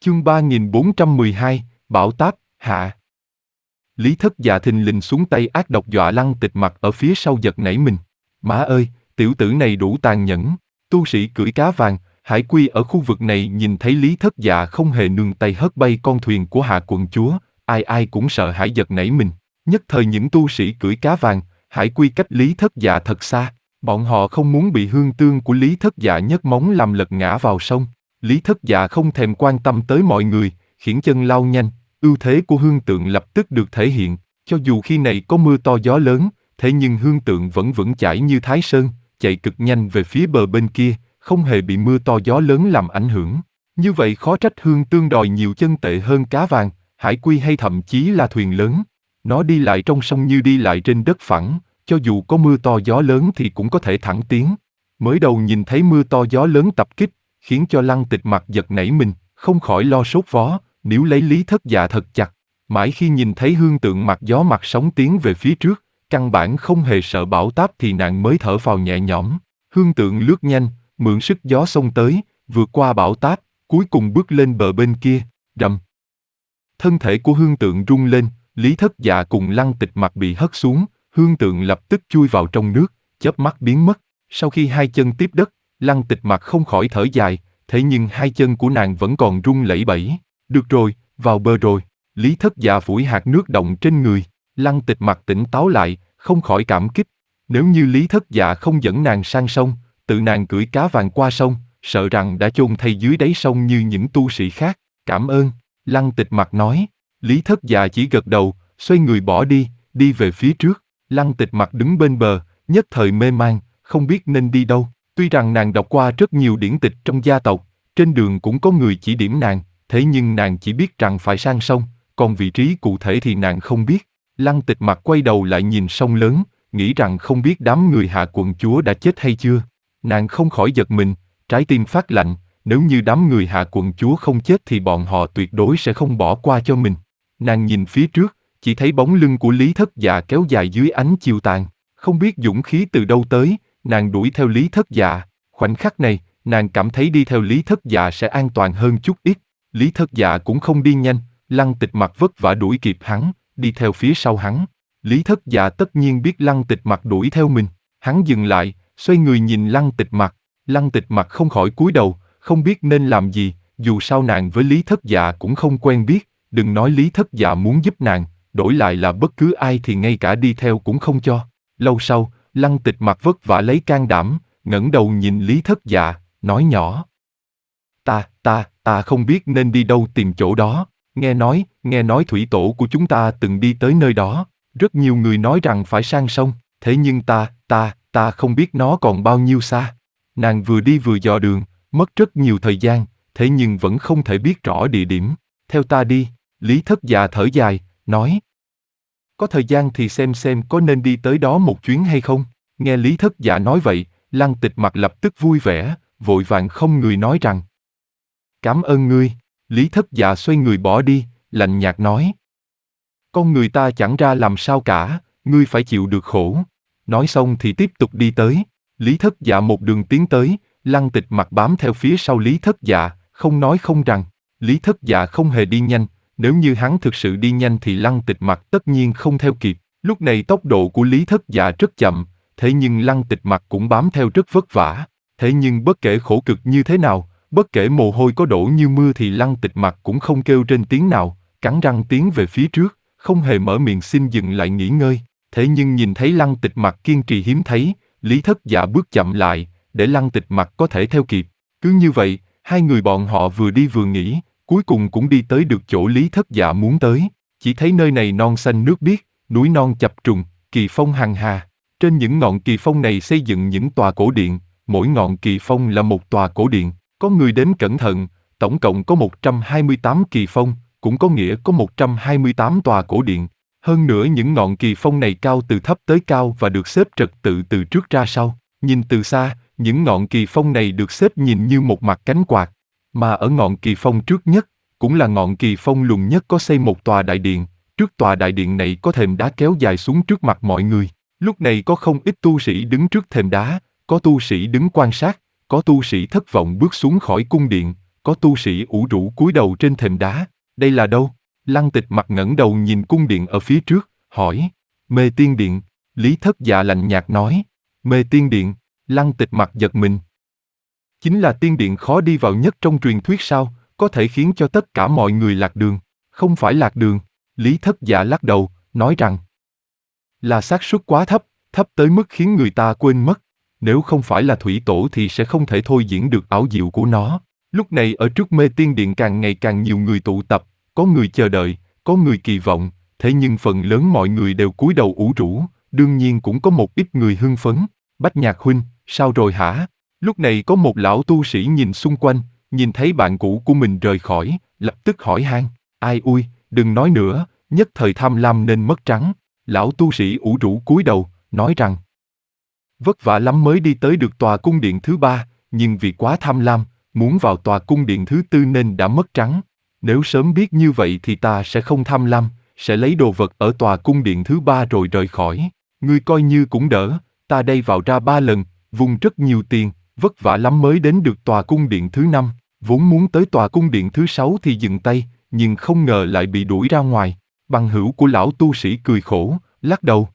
Chương 3412, Bão táp, hạ. Lý Thất Dạ thình lình xuống tay ác độc dọa Lăng Tịch Mặc ở phía sau giật nảy mình. Má ơi, tiểu tử này đủ tàn nhẫn. Tu sĩ cưỡi cá vàng, hải quy ở khu vực này nhìn thấy Lý Thất Dạ không hề nương tay hất bay con thuyền của Hạ quận chúa, ai ai cũng sợ hãi giật nảy mình. Nhất thời những tu sĩ cưỡi cá vàng, hải quy cách Lý Thất Dạ thật xa, bọn họ không muốn bị hương tương của Lý Thất Dạ nhấc móng làm lật ngã vào sông. Lý Thất Dạ không thèm quan tâm tới mọi người, khiển chân lao nhanh, ưu thế của hương tượng lập tức được thể hiện, cho dù khi này có mưa to gió lớn, thế nhưng hương tượng vẫn vững chãi như Thái Sơn, chạy cực nhanh về phía bờ bên kia, không hề bị mưa to gió lớn làm ảnh hưởng. Như vậy khó trách hương tương đòi nhiều chân tệ hơn cá vàng, hải quy hay thậm chí là thuyền lớn. Nó đi lại trong sông như đi lại trên đất phẳng, cho dù có mưa to gió lớn thì cũng có thể thẳng tiến. Mới đầu nhìn thấy mưa to gió lớn tập kích, khiến cho Lăng Tịch Mặc giật nảy mình, không khỏi lo sốt vó, níu lấy Lý Thất Dạ thật chặt. Mãi khi nhìn thấy hương tượng mặt gió mặt sóng tiến về phía trước, căn bản không hề sợ bão táp thì nàng mới thở phào nhẹ nhõm. Hương tượng lướt nhanh, mượn sức gió xông tới, vượt qua bão táp, cuối cùng bước lên bờ bên kia, rầm. Thân thể của hương tượng rung lên, Lý Thất Dạ cùng Lăng Tịch Mặc bị hất xuống, hương tượng lập tức chui vào trong nước, chớp mắt biến mất. Sau khi hai chân tiếp đất, Lăng Tịch Mặc không khỏi thở dài, thế nhưng hai chân của nàng vẫn còn run lẩy bẩy. Được rồi, vào bờ rồi. Lý Thất Dạ phủi hạt nước động trên người. Lăng Tịch Mặc tỉnh táo lại, không khỏi cảm kích. Nếu như Lý Thất Dạ không dẫn nàng sang sông, tự nàng cưỡi cá vàng qua sông, sợ rằng đã chôn thay dưới đáy sông như những tu sĩ khác. Cảm ơn, Lăng Tịch Mặc nói. Lý Thất Dạ chỉ gật đầu, xoay người bỏ đi, đi về phía trước. Lăng Tịch Mặc đứng bên bờ, nhất thời mê man, không biết nên đi đâu. Tuy rằng nàng đọc qua rất nhiều điển tịch trong gia tộc, trên đường cũng có người chỉ điểm nàng, thế nhưng nàng chỉ biết rằng phải sang sông, còn vị trí cụ thể thì nàng không biết. Lăng Tịch Mặc quay đầu lại nhìn sông lớn, nghĩ rằng không biết đám người Hạ quận chúa đã chết hay chưa. Nàng không khỏi giật mình, trái tim phát lạnh, nếu như đám người Hạ quận chúa không chết thì bọn họ tuyệt đối sẽ không bỏ qua cho mình. Nàng nhìn phía trước, chỉ thấy bóng lưng của Lý Thất Dạ kéo dài dưới ánh chiều tàn, không biết dũng khí từ đâu tới, nàng đuổi theo Lý Thất Dạ. Khoảnh khắc này, nàng cảm thấy đi theo Lý Thất Dạ sẽ an toàn hơn chút ít. Lý Thất Dạ cũng không đi nhanh, Lăng Tịch Mặc vất vả đuổi kịp hắn, đi theo phía sau hắn. Lý Thất Dạ tất nhiên biết Lăng Tịch Mặc đuổi theo mình, hắn dừng lại, xoay người nhìn Lăng Tịch Mặc. Lăng Tịch Mặc không khỏi cúi đầu, không biết nên làm gì, dù sao nàng với Lý Thất Dạ cũng không quen biết, đừng nói Lý Thất Dạ muốn giúp nàng, đổi lại là bất cứ ai thì ngay cả đi theo cũng không cho. Lâu sau, Lăng Tịch Mặc vất vả lấy can đảm, ngẩng đầu nhìn Lý Thất Dạ, nói nhỏ. Ta không biết nên đi đâu tìm chỗ đó, nghe nói thủy tổ của chúng ta từng đi tới nơi đó, rất nhiều người nói rằng phải sang sông, thế nhưng ta không biết nó còn bao nhiêu xa. Nàng vừa đi vừa dò đường, mất rất nhiều thời gian, thế nhưng vẫn không thể biết rõ địa điểm. Theo ta đi, Lý Thất Dạ thở dài, nói. Có thời gian thì xem có nên đi tới đó một chuyến hay không. Nghe Lý Thất Dạ nói vậy, Lăng Tịch Mặc lập tức vui vẻ, vội vàng không người nói rằng. Cảm ơn ngươi. Lý Thất Dạ xoay người bỏ đi, lạnh nhạt nói. Con người ta chẳng ra làm sao cả, ngươi phải chịu được khổ. Nói xong thì tiếp tục đi tới. Lý Thất Dạ một đường tiến tới, Lăng Tịch Mặc bám theo phía sau Lý Thất Dạ, không nói không rằng. Lý Thất Dạ không hề đi nhanh, nếu như hắn thực sự đi nhanh thì Lăng Tịch Mặc tất nhiên không theo kịp. Lúc này tốc độ của Lý Thất Dạ rất chậm, thế nhưng Lăng Tịch Mặc cũng bám theo rất vất vả. Thế nhưng bất kể khổ cực như thế nào, bất kể mồ hôi có đổ như mưa thì Lăng Tịch Mặc cũng không kêu trên tiếng nào, cắn răng tiến về phía trước, không hề mở miệng xin dừng lại nghỉ ngơi. Thế nhưng nhìn thấy Lăng Tịch Mặc kiên trì hiếm thấy, Lý Thất Dạ bước chậm lại, để Lăng Tịch Mặc có thể theo kịp. Cứ như vậy, hai người bọn họ vừa đi vừa nghỉ, cuối cùng cũng đi tới được chỗ Lý Thất Dạ muốn tới. Chỉ thấy nơi này non xanh nước biếc, núi non chập trùng, kỳ phong hằng hà. Trên những ngọn kỳ phong này xây dựng những tòa cổ điện, mỗi ngọn kỳ phong là một tòa cổ điện. Có người đếm cẩn thận, tổng cộng có 128 kỳ phong, cũng có nghĩa có 128 tòa cổ điện. Hơn nữa những ngọn kỳ phong này cao từ thấp tới cao và được xếp trật tự từ trước ra sau. Nhìn từ xa, những ngọn kỳ phong này được xếp nhìn như một mặt cánh quạt. Mà ở ngọn kỳ phong trước nhất, cũng là ngọn kỳ phong lùn nhất có xây một tòa đại điện. Trước tòa đại điện này có thềm đá kéo dài xuống trước mặt mọi người. Lúc này có không ít tu sĩ đứng trước thềm đá, có tu sĩ đứng quan sát, có tu sĩ thất vọng bước xuống khỏi cung điện, có tu sĩ ủ rũ cúi đầu trên thềm đá. Đây là đâu? Lăng Tịch Mặc ngẩng đầu nhìn cung điện ở phía trước, hỏi. Mê Tiên Điện. Lý Thất Dạ lạnh nhạt nói. Mê Tiên Điện. Lăng Tịch Mặc giật mình. Chính là tiên điện khó đi vào nhất trong truyền thuyết sao, có thể khiến cho tất cả mọi người lạc đường. Không phải lạc đường. Lý Thất Dạ lắc đầu, nói rằng là xác suất quá thấp, thấp tới mức khiến người ta quên mất. Nếu không phải là thủy tổ thì sẽ không thể thôi diễn được ảo diệu của nó. Lúc này ở trước Mê Tiên Điện càng ngày càng nhiều người tụ tập, có người chờ đợi, có người kỳ vọng, thế nhưng phần lớn mọi người đều cúi đầu ủ rũ, đương nhiên cũng có một ít người hưng phấn. Bách Nhạc huynh, sao rồi hả? Lúc này có một lão tu sĩ nhìn xung quanh, nhìn thấy bạn cũ của mình rời khỏi, lập tức hỏi han. Ai ui, đừng nói nữa, nhất thời tham lam nên mất trắng. Lão tu sĩ ủ rũ cúi đầu, nói rằng vất vả lắm mới đi tới được tòa cung điện thứ 3, nhưng vì quá tham lam, muốn vào tòa cung điện thứ 4 nên đã mất trắng. Nếu sớm biết như vậy thì ta sẽ không tham lam, sẽ lấy đồ vật ở tòa cung điện thứ 3 rồi rời khỏi. Ngươi coi như cũng đỡ, ta đây vào ra 3 lần, vung rất nhiều tiền, vất vả lắm mới đến được tòa cung điện thứ 5, vốn muốn tới tòa cung điện thứ 6 thì dừng tay, nhưng không ngờ lại bị đuổi ra ngoài. Bằng hữu của lão tu sĩ cười khổ, lắc đầu.